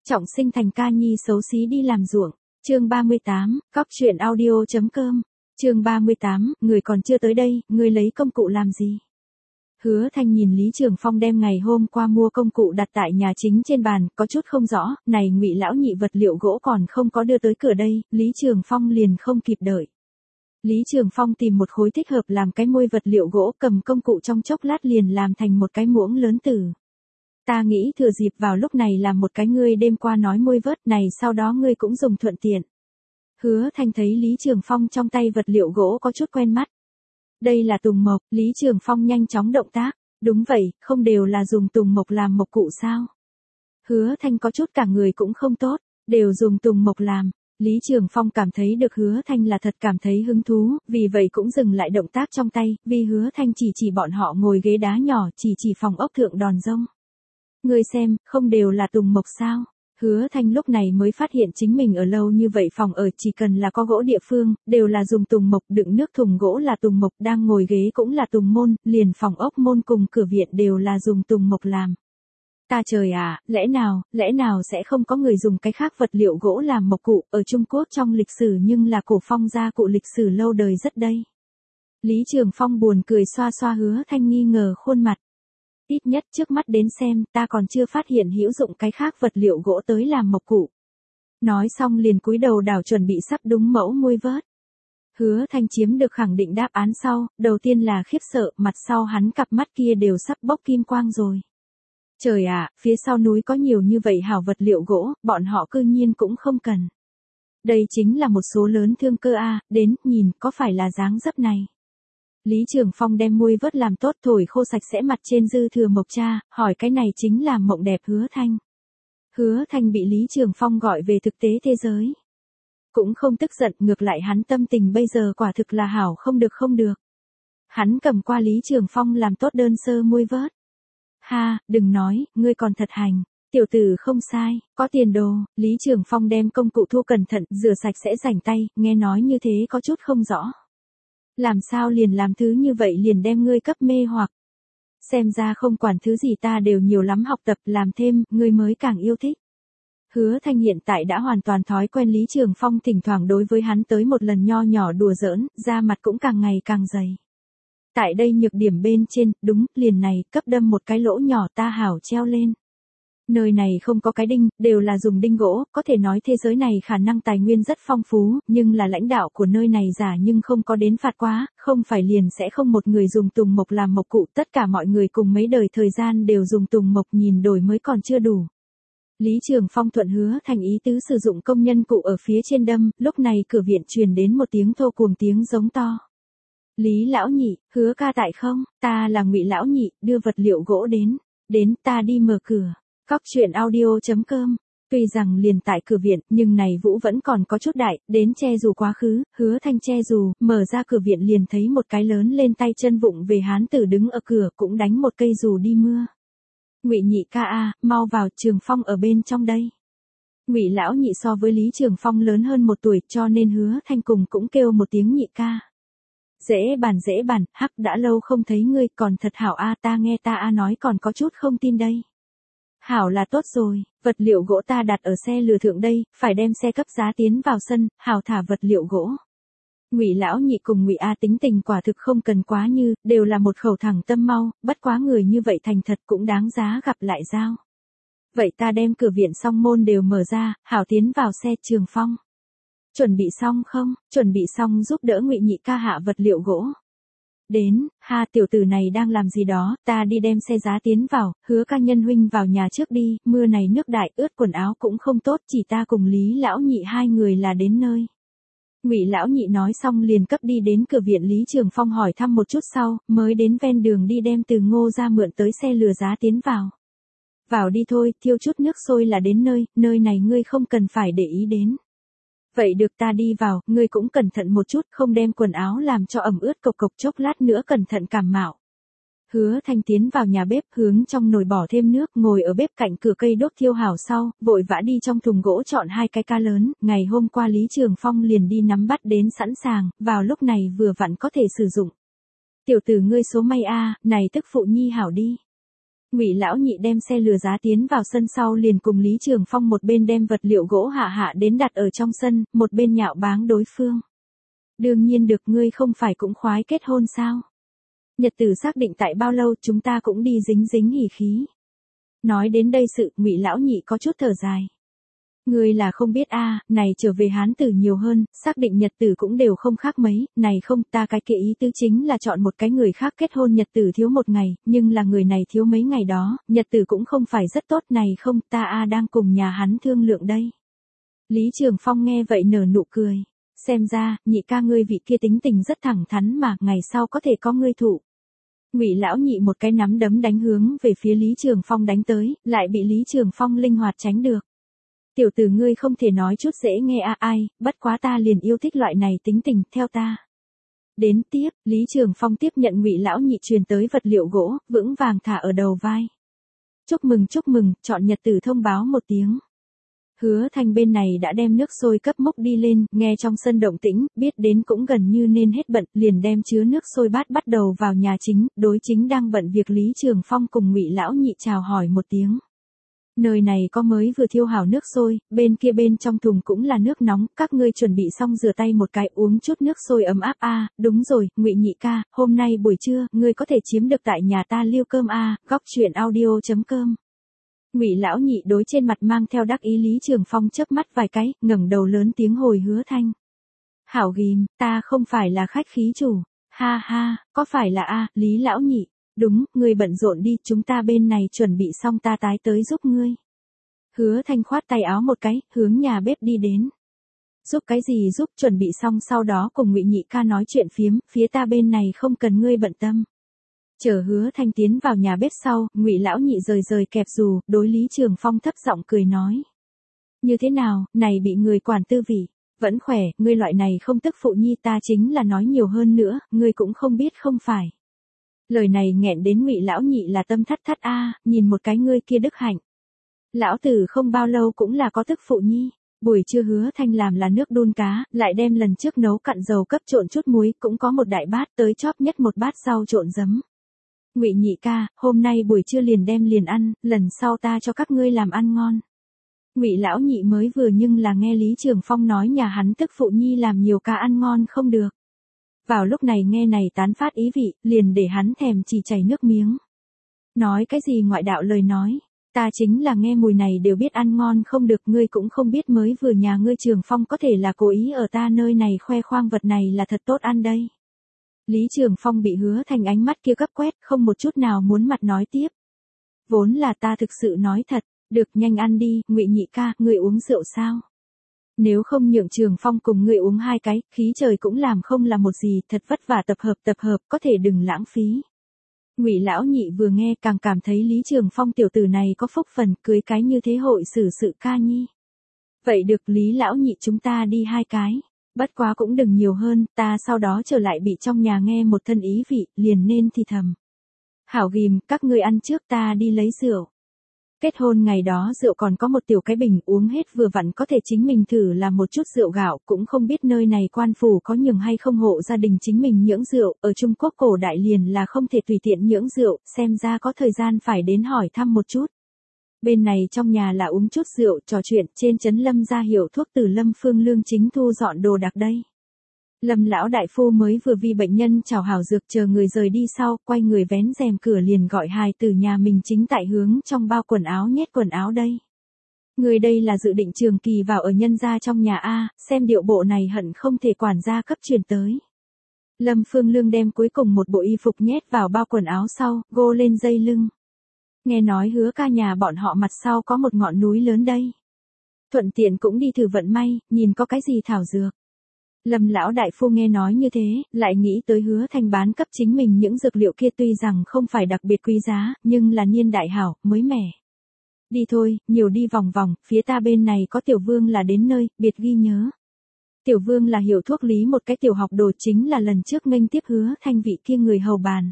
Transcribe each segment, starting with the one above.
Trọng sinh thành ca nhi xấu xí đi làm ruộng. Chương 38, cóc truyện audio.com. Chương 38, người còn chưa tới đây, người lấy công cụ làm gì? Hứa Thanh nhìn Lý Trường Phong đem ngày hôm qua mua công cụ đặt tại nhà chính trên bàn, có chút không rõ, này Ngụy lão nhị vật liệu gỗ còn không có đưa tới cửa đây, Lý Trường Phong liền không kịp đợi. Lý Trường Phong tìm một khối thích hợp làm cái môi vật liệu gỗ, cầm công cụ trong chốc lát liền làm thành một cái muỗng lớn tử. Ta nghĩ thừa dịp vào lúc này làm một cái ngươi đêm qua nói môi vớt này, sau đó ngươi cũng dùng thuận tiện. Hứa Thanh thấy Lý Trường Phong trong tay vật liệu gỗ có chút quen mắt. Đây là tùng mộc, Lý Trường Phong nhanh chóng động tác. Đúng vậy, không đều là dùng tùng mộc làm mộc cụ sao? Hứa Thanh có chút cả người cũng không tốt, đều dùng tùng mộc làm. Lý Trường Phong cảm thấy được Hứa Thanh là thật cảm thấy hứng thú, vì vậy cũng dừng lại động tác trong tay, vì Hứa Thanh chỉ bọn họ ngồi ghế đá nhỏ, chỉ phòng ốc thượng đòn rông. Ngươi xem, không đều là tùng mộc sao? Hứa Thanh lúc này mới phát hiện chính mình ở lâu như vậy phòng ở chỉ cần là có gỗ địa phương, đều là dùng tùng mộc, đựng nước thùng gỗ là tùng mộc, đang ngồi ghế cũng là tùng môn, liền phòng ốc môn cùng cửa viện đều là dùng tùng mộc làm. Ta trời à, lẽ nào sẽ không có người dùng cái khác vật liệu gỗ làm mộc cụ, ở Trung Quốc trong lịch sử nhưng là cổ phong gia cụ lịch sử lâu đời rất đây. Lý Trường Phong buồn cười xoa xoa Hứa Thanh nghi ngờ khuôn mặt. Ít nhất trước mắt đến xem, ta còn chưa phát hiện hữu dụng cái khác vật liệu gỗ tới làm mộc cụ. Nói xong liền cúi đầu đảo chuẩn bị sắp đúng mẫu môi vớt. Hứa Thanh chiếm được khẳng định đáp án sau, đầu tiên là khiếp sợ, mặt sau hắn cặp mắt kia đều sắp bốc kim quang rồi. Trời ạ, phía sau núi có nhiều như vậy hảo vật liệu gỗ, bọn họ cư nhiên cũng không cần. Đây chính là một số lớn thương cơ a, đến, nhìn, có phải là dáng dấp này. Lý Trường Phong đem môi vớt làm tốt thổi khô sạch sẽ mặt trên dư thừa mộc cha, hỏi cái này chính là mộng đẹp Hứa Thanh. Hứa Thanh bị Lý Trường Phong gọi về thực tế thế giới. Cũng không tức giận, ngược lại hắn tâm tình bây giờ quả thực là hảo không được. Hắn cầm qua Lý Trường Phong làm tốt đơn sơ môi vớt. Ha, đừng nói, ngươi còn thật hành. Tiểu tử không sai, có tiền đồ. Lý Trường Phong đem công cụ thu cẩn thận, rửa sạch sẽ rảnh tay, nghe nói như thế có chút không rõ. Làm sao liền làm thứ như vậy liền đem ngươi cấp mê hoặc. Xem ra không quản thứ gì ta đều nhiều lắm học tập làm thêm, ngươi mới càng yêu thích. Hứa Thanh hiện tại đã hoàn toàn thói quen Lý Trường Phong thỉnh thoảng đối với hắn tới một lần nho nhỏ đùa giỡn, da mặt cũng càng ngày càng dày. Tại đây nhược điểm bên trên, đúng, liền này, cấp đâm một cái lỗ nhỏ ta hảo treo lên. Nơi này không có cái đinh, đều là dùng đinh gỗ, có thể nói thế giới này khả năng tài nguyên rất phong phú, nhưng là lãnh đạo của nơi này giả nhưng không có đến phạt quá, không phải liền sẽ không một người dùng tùng mộc làm mộc cụ, tất cả mọi người cùng mấy đời thời gian đều dùng tùng mộc nhìn đổi mới còn chưa đủ. Lý Trường Phong thuận Hứa Thành ý tứ sử dụng công nhân cụ ở phía trên đâm, lúc này cửa viện truyền đến một tiếng thô cuồng tiếng giống to. Lý lão nhị, Hứa ca tại không, ta là Ngụy lão nhị, đưa vật liệu gỗ đến ta đi mở cửa. Cóc truyện audio.com. Tuy rằng liền tại cửa viện, nhưng này vũ vẫn còn có chút đại, đến che dù quá khứ, Hứa Thanh che dù, mở ra cửa viện liền thấy một cái lớn lên tay chân vụng về hán tử đứng ở cửa cũng đánh một cây dù đi mưa. Ngụy nhị ca a, mau vào, Trường Phong ở bên trong đây. Ngụy lão nhị so với Lý Trường Phong lớn hơn 1 tuổi, cho nên Hứa Thanh cùng cũng kêu một tiếng nhị ca. Dễ bàn, hắc đã lâu không thấy ngươi, còn thật hảo a, ta nghe ta a nói còn có chút không tin đây. Hảo là tốt rồi, vật liệu gỗ ta đặt ở xe lừa thượng đây, phải đem xe cấp giá tiến vào sân, hảo thả vật liệu gỗ. Ngụy lão nhị cùng Ngụy A tính tình quả thực không cần quá như, đều là một khẩu thẳng tâm mau, bất quá người như vậy thành thật cũng đáng giá gặp lại giao. Vậy ta đem cửa viện song môn đều mở ra, hảo tiến vào xe. Trường Phong. Chuẩn bị xong không? Chuẩn bị xong giúp đỡ Ngụy nhị ca hạ vật liệu gỗ. Đến, ha tiểu tử này đang làm gì đó, ta đi đem xe giá tiến vào, Hứa ca nhân huynh vào nhà trước đi, mưa này nước đại ướt quần áo cũng không tốt, chỉ ta cùng Lý lão nhị 2 người là đến nơi. Ngụy lão nhị nói xong liền cấp đi đến cửa viện. Lý Trường Phong hỏi thăm một chút sau, mới đến ven đường đi đem từ Ngô ra mượn tới xe lừa giá tiến vào. Vào đi thôi, thiêu chút nước sôi là đến nơi này ngươi không cần phải để ý đến. Vậy được ta đi vào, ngươi cũng cẩn thận một chút, không đem quần áo làm cho ẩm ướt cộc cộc, chốc lát nữa cẩn thận cảm mạo. Hứa Thanh tiến vào nhà bếp, hướng trong nồi bỏ thêm nước, ngồi ở bếp cạnh cửa cây đốt thiêu hảo sau, vội vã đi trong thùng gỗ chọn 2 cái ca lớn, ngày hôm qua Lý Trường Phong liền đi nắm bắt đến sẵn sàng, vào lúc này vừa vặn có thể sử dụng. Tiểu tử ngươi số may a, này tức phụ nhi hảo đi. Ngụy lão nhị đem xe lừa giá tiến vào sân sau liền cùng Lý Trường Phong một bên đem vật liệu gỗ hạ đến đặt ở trong sân, một bên nhạo báng đối phương. Đương nhiên được, ngươi không phải cũng khoái kết hôn sao? Nhật tử xác định tại bao lâu, chúng ta cũng đi dính dính hỉ khí. Nói đến đây sự, Ngụy lão nhị có chút thở dài. Ngươi là không biết a, này trở về Hán tử nhiều hơn, xác định nhật tử cũng đều không khác mấy, này không, ta cái kia ý tứ chính là chọn một cái người khác kết hôn nhật tử thiếu một ngày, nhưng là người này thiếu mấy ngày đó, nhật tử cũng không phải rất tốt, này không, ta đang cùng nhà hắn thương lượng đây. Lý Trường Phong nghe vậy nở nụ cười, xem ra, nhị ca ngươi vị kia tính tình rất thẳng thắn mà, ngày sau có thể có ngươi thụ. Ngụy lão nhị một cái nắm đấm đánh hướng về phía Lý Trường Phong đánh tới, lại bị Lý Trường Phong linh hoạt tránh được. Tiểu tử ngươi không thể nói chút dễ nghe ai, bất quá ta liền yêu thích loại này tính tình, theo ta. Đến tiếp, Lý Trường Phong tiếp nhận Ngụy lão nhị truyền tới vật liệu gỗ, vững vàng thả ở đầu vai. Chúc mừng, chọn nhật tử thông báo một tiếng. Hứa Thanh bên này đã đem nước sôi cấp múc đi lên, nghe trong sân động tĩnh, biết đến cũng gần như nên hết bận, liền đem chứa nước sôi bát bắt đầu vào nhà chính, đối chính đang bận việc Lý Trường Phong cùng Ngụy lão nhị chào hỏi một tiếng. Nơi này có mới vừa thiêu hảo nước sôi, bên kia bên trong thùng cũng là nước nóng, các ngươi chuẩn bị xong rửa tay một cái, uống chút nước sôi ấm áp đúng rồi, Ngụy nhị ca, hôm nay buổi trưa, ngươi có thể chiếm được tại nhà ta liêu cơm góc truyện audio.com. Ngụy lão nhị đối trên mặt mang theo đắc ý Lý Trường Phong chớp mắt vài cái, ngẩng đầu lớn tiếng hồi Hứa Thanh. Hảo ghim, ta không phải là khách khí chủ, ha, có phải là Lý lão nhị. Đúng, ngươi bận rộn đi, chúng ta bên này chuẩn bị xong ta tái tới giúp ngươi. Hứa Thanh khoát tay áo một cái, hướng nhà bếp đi đến. Giúp cái gì giúp, chuẩn bị xong sau đó cùng Ngụy nhị ca nói chuyện phiếm, phía ta bên này không cần ngươi bận tâm. Chờ Hứa Thanh tiến vào nhà bếp sau, Ngụy lão nhị rời kẹp dù, đối Lý Trường Phong thấp giọng cười nói. Như thế nào, này bị người quản tư vị, vẫn khỏe, ngươi loại này không tức phụ nhi ta chính là nói nhiều hơn nữa, ngươi cũng không biết không phải. Lời này nghẹn đến Ngụy lão nhị là tâm thắt nhìn một cái ngươi kia đức hạnh. Lão tử không bao lâu cũng là có tức phụ nhi. Buổi trưa Hứa Thanh làm là nước đun cá, lại đem lần trước nấu cặn dầu cấp trộn chút muối, cũng có một đại bát tới chóp nhất một bát rau trộn giấm. Ngụy nhị ca, hôm nay buổi trưa liền ăn, lần sau ta cho các ngươi làm ăn ngon. Ngụy lão nhị mới vừa nhưng là nghe Lý Trường Phong nói nhà hắn tức phụ nhi làm nhiều cá ăn ngon không được. Vào lúc này nghe này tán phát ý vị, liền để hắn thèm chỉ chảy nước miếng. Nói cái gì ngoại đạo lời nói, ta chính là nghe mùi này đều biết ăn ngon không được, ngươi cũng không biết mới vừa nhà ngươi Trường Phong có thể là cố ý ở ta nơi này khoe khoang vật này là thật tốt ăn đây. Lý Trường Phong bị Hứa Thanh ánh mắt kia cấp quét, không một chút nào muốn mặt nói tiếp. Vốn là ta thực sự nói thật, được nhanh ăn đi, Ngụy nhị ca, ngươi uống rượu sao? Nếu không nhượng Trường Phong cùng ngươi uống hai cái, khí trời cũng làm không là một gì, thật vất vả tập hợp, có thể đừng lãng phí. Ngụy lão nhị vừa nghe càng cảm thấy Lý Trường Phong tiểu tử này có phúc phần, cưới cái như thế hội xử sự ca nhi. Vậy được Lý lão nhị chúng ta đi hai cái, bất quá cũng đừng nhiều hơn, ta sau đó trở lại bị trong nhà nghe một thân ý vị, liền nên thì thầm. Hảo ghim, các ngươi ăn trước ta đi lấy rượu. Kết hôn ngày đó rượu còn có một tiểu cái bình uống hết vừa vặn có thể chính mình thử làm một chút rượu gạo, cũng không biết nơi này quan phủ có nhường hay không hộ gia đình chính mình nhưỡng rượu, ở Trung Quốc cổ đại liền là không thể tùy tiện nhưỡng rượu, xem ra có thời gian phải đến hỏi thăm một chút. Bên này trong nhà là uống chút rượu, trò chuyện, trên trấn Lâm ra hiệu thuốc từ Lâm Phương Lương chính thu dọn đồ đạc đây. Lâm lão đại phu mới vừa vì bệnh nhân chào hảo dược chờ người rời đi sau, quay người vén rèm cửa liền gọi hài từ nhà mình chính tại hướng trong bao quần áo nhét quần áo đây. Người đây là dự định trường kỳ vào ở nhân gia trong nhà xem điệu bộ này hận không thể quản gia cấp truyền tới. Lâm Phương Lương đem cuối cùng một bộ y phục nhét vào bao quần áo sau, gô lên dây lưng. Nghe nói Hứa ca nhà bọn họ mặt sau có một ngọn núi lớn đây. Thuận tiện cũng đi thử vận may, nhìn có cái gì thảo dược. Lâm lão đại phu nghe nói như thế, lại nghĩ tới Hứa Thanh bán cấp chính mình những dược liệu kia tuy rằng không phải đặc biệt quý giá, nhưng là niên đại hảo, mới mẻ. Đi thôi, nhiều đi vòng vòng, phía ta bên này có Tiểu Vương là đến nơi, biệt ghi nhớ. Tiểu Vương là hiểu thuốc lý một cái tiểu học đồ chính là lần trước nghênh tiếp Hứa Thanh vị kia người hầu bàn.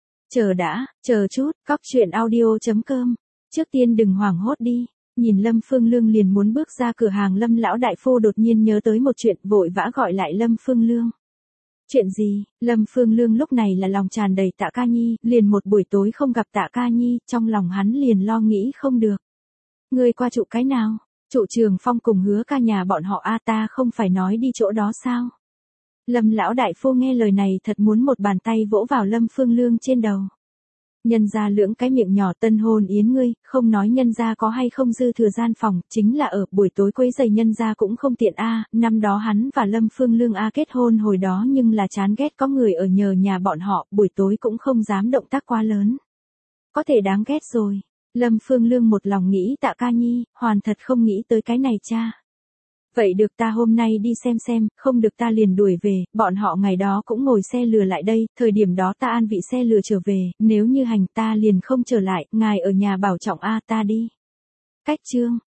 Chờ chút, cóc truyện audio.com. Trước tiên đừng hoảng hốt đi. Nhìn Lâm Phương Lương liền muốn bước ra cửa hàng, Lâm lão đại phu đột nhiên nhớ tới một chuyện, vội vã gọi lại Lâm Phương Lương. Chuyện gì? Lâm Phương Lương lúc này là lòng tràn đầy Tạ Ca Nhi, liền một buổi tối không gặp Tạ Ca Nhi, trong lòng hắn liền lo nghĩ không được. Ngươi qua trụ cái nào? Trụ Trường Phong cùng Hứa Ca nhà bọn họ a, ta không phải nói đi chỗ đó sao? Lâm lão đại phu nghe lời này thật muốn một bàn tay vỗ vào Lâm Phương Lương trên đầu. Nhân gia lưỡng cái miệng nhỏ tân hôn yến ngươi, không nói nhân gia có hay không dư thừa gian phòng, chính là ở buổi tối quấy giày nhân gia cũng không tiện a. Năm đó hắn và Lâm Phương Lương kết hôn hồi đó nhưng là chán ghét có người ở nhờ nhà bọn họ, buổi tối cũng không dám động tác quá lớn. Có thể đáng ghét rồi. Lâm Phương Lương một lòng nghĩ Tạ Ca Nhi, hoàn thật không nghĩ tới cái này cha. Vậy được, ta hôm nay đi xem, không được ta liền đuổi về, bọn họ ngày đó cũng ngồi xe lừa lại đây, thời điểm đó ta an vị xe lừa trở về, nếu như hành ta liền không trở lại, ngài ở nhà bảo trọng a, ta đi. Cách chương